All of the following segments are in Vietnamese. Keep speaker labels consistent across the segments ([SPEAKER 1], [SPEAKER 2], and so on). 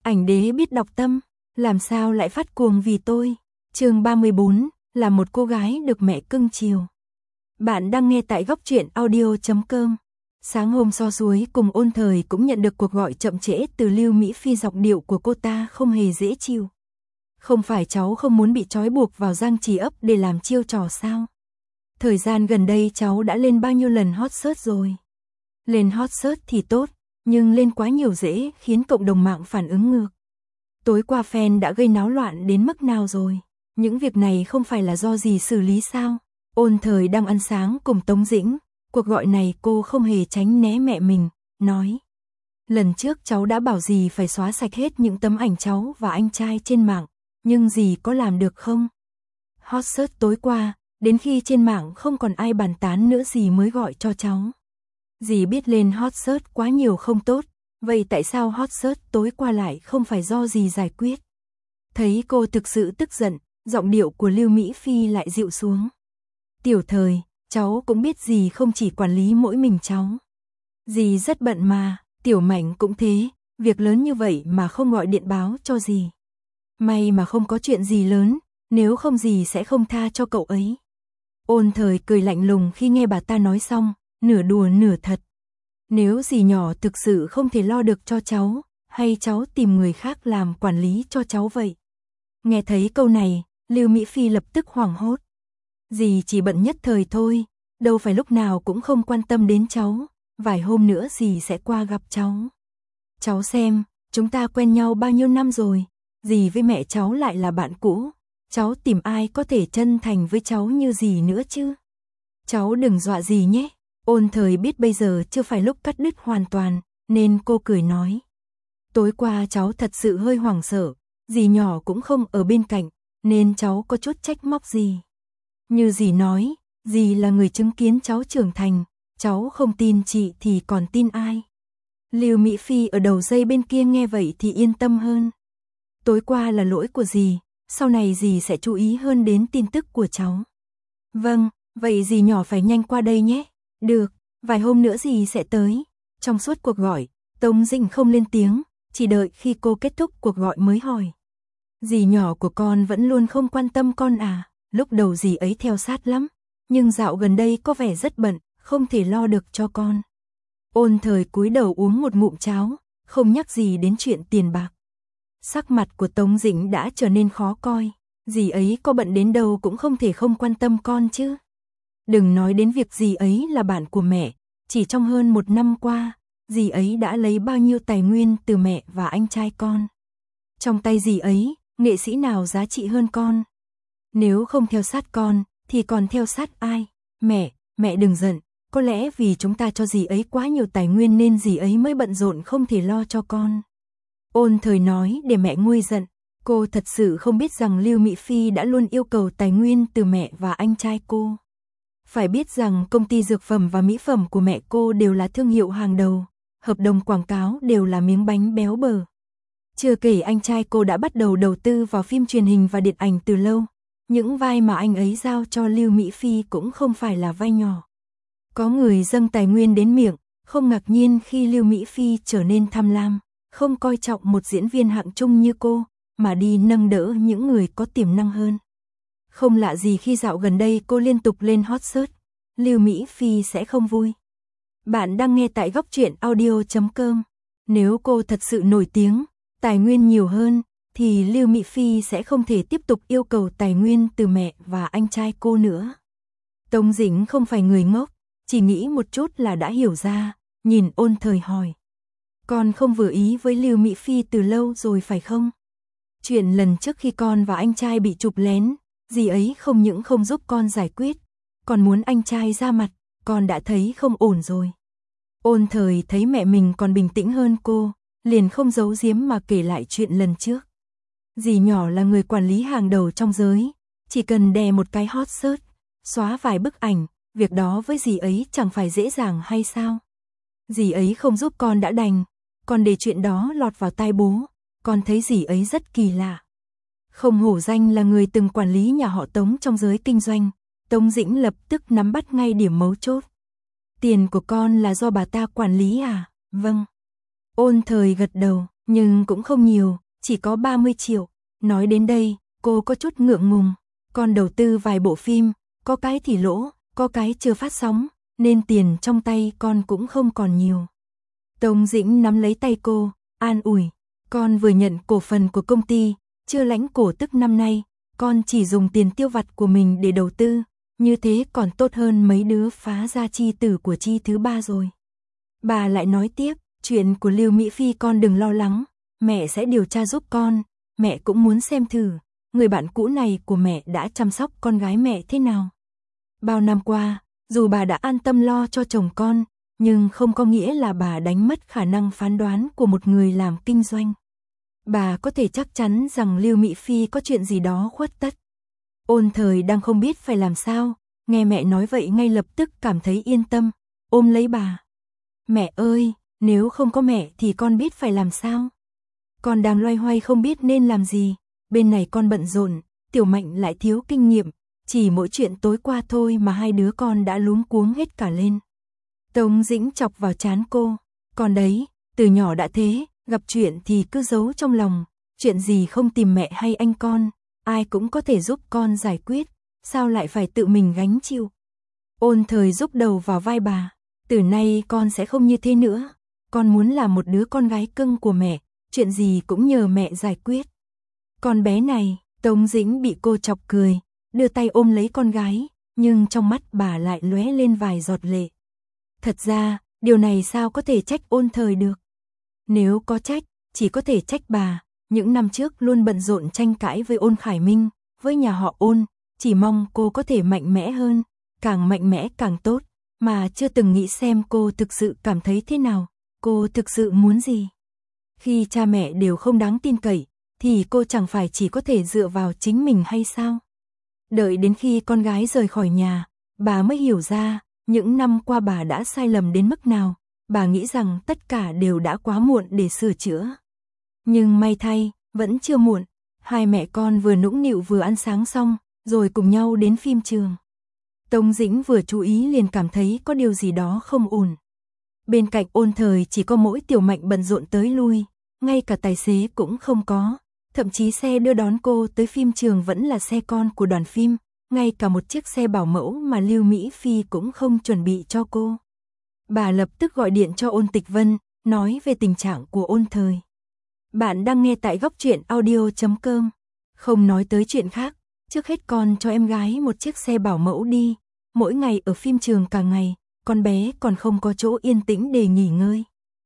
[SPEAKER 1] Ảnh đế biết đọc tâm, làm sao lại phát cuồng vì tôi. Chương 34, là một cô gái được mẹ cưng chiều. Bạn đang nghe tại góc truyện audio.com. Sáng hôm So Suối cùng Ôn Thời cũng nhận được cuộc gọi chậm trễ từ Lưu Mỹ Phi, giọng điệu của cô ta không hề dễ chịu. Không phải cháu không muốn bị trói buộc vào Giang Trì ấp để làm chiêu trò sao? Thời gian gần đây cháu đã lên bao nhiêu lần hot search rồi? Lên hot search thì tốt, nhưng lên quá nhiều dễ khiến cộng đồng mạng phản ứng ngược. Tối qua fan đã gây náo loạn đến mức nào rồi? Những việc này không phải là do gì xử lý sao? Ôn Thời đang ăn sáng cùng Tống Dĩnh, cuộc gọi này cô không hề tránh né mẹ mình, nói. Lần trước cháu đã bảo dì phải xóa sạch hết những tấm ảnh cháu và anh trai trên mạng, nhưng dì có làm được không? Hot search tối qua, đến khi trên mạng không còn ai bàn tán nữa dì mới gọi cho cháu. Dì biết lên hot search quá nhiều không tốt, vậy tại sao hot search tối qua lại không phải do dì giải quyết? Thấy cô thực sự tức giận, giọng điệu của Lưu Mỹ Phi lại dịu xuống. Tiểu Thời, cháu cũng biết dì không chỉ quản lý mỗi mình cháu. Dì rất bận mà, Tiểu Mạnh cũng thế, việc lớn như vậy mà không gọi điện báo cho dì. May mà không có chuyện gì lớn, nếu không dì sẽ không tha cho cậu ấy. Ôn Thời cười lạnh lùng khi nghe bà ta nói xong, nửa đùa nửa thật. Nếu dì nhỏ thực sự không thể lo được cho cháu, hay cháu tìm người khác làm quản lý cho cháu vậy? Nghe thấy câu này, Lưu Mỹ Phi lập tức hoảng hốt. Dì chỉ bận nhất thời thôi, đâu phải lúc nào cũng không quan tâm đến cháu, vài hôm nữa dì sẽ qua gặp cháu. Cháu xem, chúng ta quen nhau bao nhiêu năm rồi, dì với mẹ cháu lại là bạn cũ, cháu tìm ai có thể chân thành với cháu như dì nữa chứ? Cháu đừng dọa dì nhé. Ôn Thời biết bây giờ chưa phải lúc cắt đứt hoàn toàn, nên cô cười nói. Tối qua cháu thật sự hơi hoảng sợ, dì nhỏ cũng không ở bên cạnh, nên cháu có chút trách móc dì. Như dì nói, dì là người chứng kiến cháu trưởng thành, cháu không tin chị thì còn tin ai? Lưu Mỹ Phi ở đầu dây bên kia nghe vậy thì yên tâm hơn. Tối qua là lỗi của dì, sau này dì sẽ chú ý hơn đến tin tức của cháu. Vâng, vậy dì nhỏ phải nhanh qua đây nhé. Được, vài hôm nữa dì sẽ tới. Trong suốt cuộc gọi, Tống Dĩnh không lên tiếng, chỉ đợi khi cô kết thúc cuộc gọi mới hỏi. Dì nhỏ của con vẫn luôn không quan tâm con à? Lúc đầu dì ấy theo sát lắm, nhưng dạo gần đây có vẻ rất bận, không thể lo được cho con. Ôn Thời cúi đầu uống một ngụm cháo, không nhắc gì đến chuyện tiền bạc. Sắc mặt của Tống Dĩnh đã trở nên khó coi, dì ấy có bận đến đâu cũng không thể không quan tâm con chứ. Đừng nói đến việc dì ấy là bạn của mẹ, chỉ trong hơn 1 năm qua, dì ấy đã lấy bao nhiêu tài nguyên từ mẹ và anh trai con. Trong tay dì ấy, nghệ sĩ nào giá trị hơn con? Nếu không theo sát con, thì còn theo sát ai? Mẹ đừng giận, có lẽ vì chúng ta cho dì ấy quá nhiều tài nguyên nên dì ấy mới bận rộn không thể lo cho con. Ôn Thời nói để mẹ nguôi giận, cô thật sự không biết rằng Lưu Mỹ Phi đã luôn yêu cầu tài nguyên từ mẹ và anh trai cô. Phải biết rằng công ty dược phẩm và mỹ phẩm của mẹ cô đều là thương hiệu hàng đầu, hợp đồng quảng cáo đều là miếng bánh béo bở. Chưa kể anh trai cô đã bắt đầu đầu tư vào phim truyền hình và điện ảnh từ lâu, những vai mà anh ấy giao cho Lưu Mỹ Phi cũng không phải là vai nhỏ. Có người dâng tài nguyên đến miệng, không ngạc nhiên khi Lưu Mỹ Phi trở nên tham lam, không coi trọng một diễn viên hạng trung như cô, mà đi nâng đỡ những người có tiềm năng hơn. Không lạ gì khi dạo gần đây cô liên tục lên hot search, Lưu Mỹ Phi sẽ không vui. Bạn đang nghe tại góc truyện audio.com. Nếu cô thật sự nổi tiếng, tài nguyên nhiều hơn, thì Lưu Mỹ Phi sẽ không thể tiếp tục yêu cầu tài nguyên từ mẹ và anh trai cô nữa. Tống Dĩnh không phải người ngốc, chỉ nghĩ một chút là đã hiểu ra, nhìn Ôn Thời hỏi. Con không vừa ý với Lưu Mỹ Phi từ lâu rồi phải không? Chuyện lần trước khi con và anh trai bị chụp lén, dì ấy không những không giúp con giải quyết, còn muốn anh trai ra mặt, con đã thấy không ổn rồi. Ôn Thời thấy mẹ mình còn bình tĩnh hơn cô, liền không giấu giếm mà kể lại chuyện lần trước. Dì nhỏ là người quản lý hàng đầu trong giới, chỉ cần đè một cái hot search, xóa vài bức ảnh, việc đó với dì ấy chẳng phải dễ dàng hay sao? Dì ấy không giúp con đã đành, còn để chuyện đó lọt vào tai bố, con thấy dì ấy rất kỳ lạ. Không hổ danh là người từng quản lý nhà họ Tống trong giới kinh doanh, Tống Dĩnh lập tức nắm bắt ngay điểm mấu chốt. Tiền của con là do bà ta quản lý à? Vâng. Ôn Thời gật đầu, Nhưng cũng không nhiều, chỉ có 30 triệu. Nói đến đây, cô có chút ngượng ngùng. Con đầu tư vài bộ phim, có cái thì lỗ, có cái chưa phát sóng, nên tiền trong tay con cũng không còn nhiều. Tống Dĩnh nắm lấy tay cô, an ủi. Con vừa nhận cổ phần của công ty, chưa lãnh cổ tức năm nay, con chỉ dùng tiền tiêu vặt của mình để đầu tư, như thế còn tốt hơn mấy đứa phá ra chi tử của chi thứ ba rồi. Bà lại nói tiếp, chuyện của Lưu Mỹ Phi con đừng lo lắng, mẹ sẽ điều tra giúp con, mẹ cũng muốn xem thử, người bạn cũ này của mẹ đã chăm sóc con gái mẹ thế nào. Bao năm qua, dù bà đã an tâm lo cho chồng con, nhưng không có nghĩa là bà đánh mất khả năng phán đoán của một người làm kinh doanh. Bà có thể chắc chắn rằng Lưu Mỹ Phi có chuyện gì đó khuất tất. Ôn Thời đang không biết phải làm sao, nghe mẹ nói vậy ngay lập tức cảm thấy yên tâm, ôm lấy bà. Mẹ ơi, nếu không có mẹ thì con biết phải làm sao? Con đang loay hoay không biết nên làm gì, bên này con bận rộn, Tiểu Mạnh lại thiếu kinh nghiệm, chỉ mỗi chuyện tối qua thôi mà hai đứa con đã luống cuống hết cả lên. Tống Dĩnh chọc vào trán cô, con đấy, từ nhỏ đã thế, gặp chuyện thì cứ giấu trong lòng, chuyện gì không tìm mẹ hay anh con, ai cũng có thể giúp con giải quyết, sao lại phải tự mình gánh chịu. Ôn Thời giúp đầu vào vai bà, từ nay con sẽ không như thế nữa, con muốn là một đứa con gái cưng của mẹ, chuyện gì cũng nhờ mẹ giải quyết. Con bé này, Tống Dĩnh bị cô chọc cười, đưa tay ôm lấy con gái, nhưng trong mắt bà lại lóe lên vài giọt lệ. Thật ra, điều này sao có thể trách Ôn Thời được? Nếu có trách, chỉ có thể trách bà, những năm trước luôn bận rộn tranh cãi với Ôn Khải Minh, với nhà họ Ôn, chỉ mong cô có thể mạnh mẽ hơn, càng mạnh mẽ càng tốt, mà chưa từng nghĩ xem cô thực sự cảm thấy thế nào, cô thực sự muốn gì. Khi cha mẹ đều không đáng tin cậy, thì cô chẳng phải chỉ có thể dựa vào chính mình hay sao? Đợi đến khi con gái rời khỏi nhà, bà mới hiểu ra, những năm qua bà đã sai lầm đến mức nào, bà nghĩ rằng tất cả đều đã quá muộn để sửa chữa. Nhưng may thay, vẫn chưa muộn, hai mẹ con vừa nũng nịu vừa ăn sáng xong, rồi cùng nhau đến phim trường. Tống Dĩnh vừa chú ý liền cảm thấy có điều gì đó không ổn. Bên cạnh Ôn Thời chỉ có mỗi Tiểu Mạnh bận rộn tới lui, ngay cả tài xế cũng không có, thậm chí xe đưa đón cô tới phim trường vẫn là xe con của đoàn phim, ngay cả một chiếc xe bảo mẫu mà Lưu Mỹ Phi cũng không chuẩn bị cho cô. Bà lập tức gọi điện cho Ôn Tịch Vân, nói về tình trạng của Ôn Thời. Bạn đang nghe tại Góc Truyện Audio.com. Không nói tới chuyện khác, trước hết con cho em gái một chiếc xe bảo mẫu đi, mỗi ngày ở phim trường cả ngày, con bé còn không có chỗ yên tĩnh để nghỉ ngơi.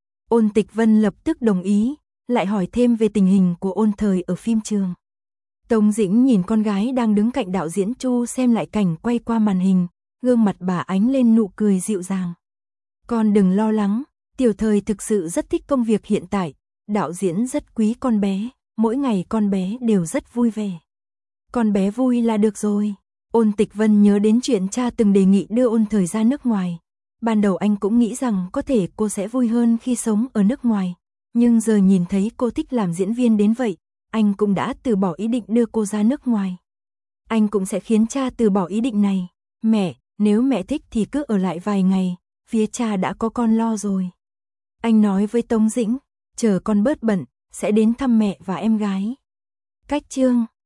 [SPEAKER 1] Ôn Tịch Vân lập tức đồng ý, lại hỏi thêm về tình hình của Ôn Thời ở phim trường. Tống Dĩnh nhìn con gái đang đứng cạnh đạo diễn Chu xem lại cảnh quay qua màn hình, gương mặt bà ánh lên nụ cười dịu dàng. Con đừng lo lắng, Tiểu Thời thực sự rất thích công việc hiện tại, đạo diễn rất quý con bé, mỗi ngày con bé đều rất vui vẻ. Con bé vui là được rồi. Ôn Tịch Vân nhớ đến chuyện cha từng đề nghị đưa Ôn Thời ra nước ngoài. Ban đầu anh cũng nghĩ rằng có thể cô sẽ vui hơn khi sống ở nước ngoài, nhưng giờ nhìn thấy cô thích làm diễn viên đến vậy, anh cũng đã từ bỏ ý định đưa cô ra nước ngoài. Anh cũng sẽ khiến cha từ bỏ ý định này. Mẹ, nếu mẹ thích thì cứ ở lại vài ngày, phía cha đã có con lo rồi. Anh nói với Tống Dĩnh, chờ con bớt bận, sẽ đến thăm mẹ và em gái. Cách chương